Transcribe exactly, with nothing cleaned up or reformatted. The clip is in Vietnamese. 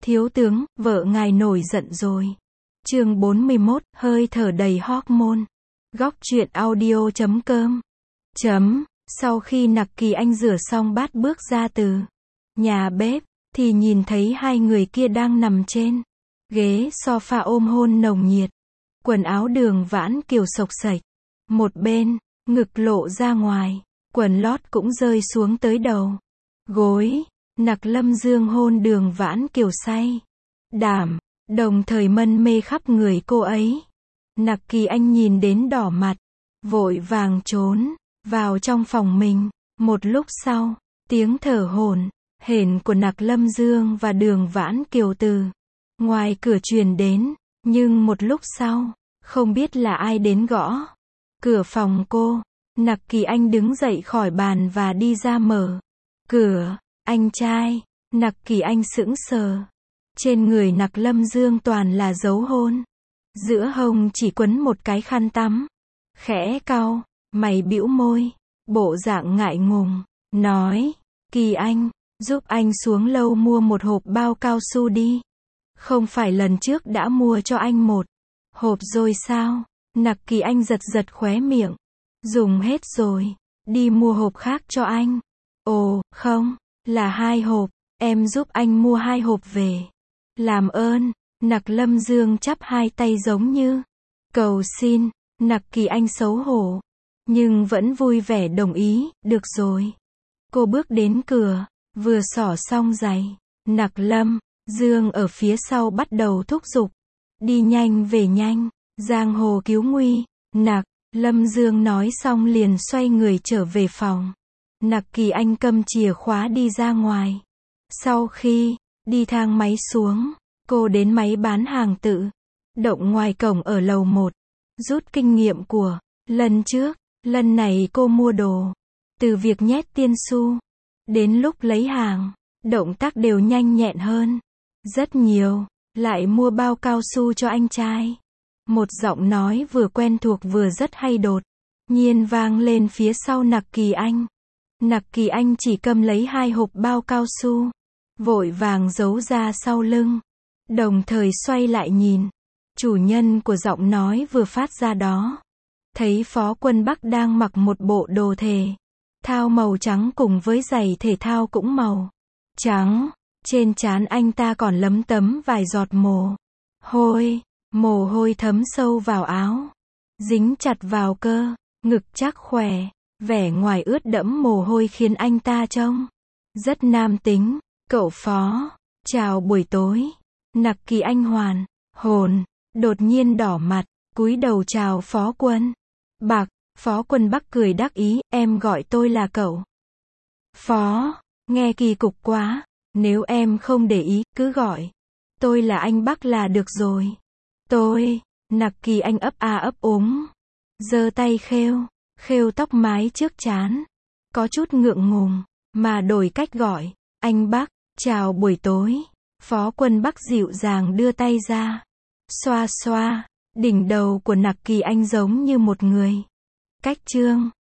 Thiếu tướng, vợ ngài nổi giận rồi. Chương bốn mươi mốt, hơi thở đầy hormone. Góc truyện audio chấm com. Chấm. Sau khi Nặc Kỳ Anh rửa xong bát bước ra từ nhà bếp, thì nhìn thấy hai người kia đang nằm trên ghế sofa ôm hôn nồng nhiệt. Quần áo Đường Vãn Kiều xộc xệch. Một bên, ngực lộ ra ngoài, quần lót cũng rơi xuống tới đầu gối. Nặc Lâm Dương hôn Đường Vãn Kiều say đảm, đồng thời mân mê khắp người cô ấy. Nặc Kỳ Anh nhìn đến đỏ mặt, vội vàng trốn vào trong phòng mình. Một lúc sau, tiếng thở hổn hển của Nặc Lâm Dương và Đường Vãn Kiều từ ngoài cửa truyền đến, nhưng một lúc sau, không biết là ai đến gõ cửa phòng cô. Nặc Kỳ Anh đứng dậy khỏi bàn và đi ra mở cửa. Anh trai. Nặc Kỳ Anh sững sờ. Trên người Nặc Lâm Dương toàn là dấu hôn. Giữa hông chỉ quấn một cái khăn tắm. Khẽ cau mày, bĩu môi, bộ dạng ngại ngùng, nói, Kỳ Anh, giúp anh xuống lâu mua một hộp bao cao su đi. Không phải lần trước đã mua cho anh một hộp rồi sao? Nặc Kỳ Anh giật giật khóe miệng. Dùng hết rồi, đi mua hộp khác cho anh. Ồ, không, là hai hộp, em giúp anh mua hai hộp về. Làm ơn. Nặc Lâm Dương chắp hai tay giống như cầu xin. Nặc Kỳ Anh xấu hổ, nhưng vẫn vui vẻ đồng ý, được rồi. Cô bước đến cửa, vừa xỏ xong giày. Nặc Lâm Dương ở phía sau bắt đầu thúc giục. Đi nhanh về nhanh, giang hồ cứu nguy. Nặc Lâm Dương nói xong liền xoay người trở về phòng. Nặc Kỳ Anh cầm chìa khóa đi ra ngoài. Sau khi đi thang máy xuống, cô đến máy bán hàng tự động ngoài cổng ở lầu một. Rút kinh nghiệm của lần trước, lần này cô mua đồ. Từ việc nhét tiền xu đến lúc lấy hàng, động tác đều nhanh nhẹn hơn rất nhiều. Lại mua bao cao su cho anh trai. Một giọng nói vừa quen thuộc vừa rất hay đột nhiên vang lên phía sau Nặc Kỳ Anh. Nặc Kỳ Anh chỉ cầm lấy hai hộp bao cao su, vội vàng giấu ra sau lưng, đồng thời xoay lại nhìn. Chủ nhân của giọng nói vừa phát ra đó, thấy Phó Quân Bắc đang mặc một bộ đồ thể thao màu trắng cùng với giày thể thao cũng màu trắng. Trên trán anh ta còn lấm tấm vài giọt mồ hôi. Mồ hôi thấm sâu vào áo, dính chặt vào cơ ngực chắc khỏe. Vẻ ngoài ướt đẫm mồ hôi khiến anh ta trông rất nam tính. Cậu Phó, chào buổi tối. Nặc Kỳ Anh hoàn hồn, đột nhiên đỏ mặt, cúi đầu chào Phó Quân Bắc. Phó Quân Bắc cười đắc ý, em gọi tôi là cậu Phó, nghe kỳ cục quá. Nếu em không để ý, cứ gọi tôi là anh Bắc là được rồi. Tôi. Nặc Kỳ Anh ấp a ấp úng, giơ tay khêu khêu tóc mái trước trán, có chút ngượng ngùng, mà đổi cách gọi, anh Bắc. Chào buổi tối. Phó Quân Bắc dịu dàng đưa tay ra, xoa xoa đỉnh đầu của Nặc Kỳ Anh giống như một người cách chương.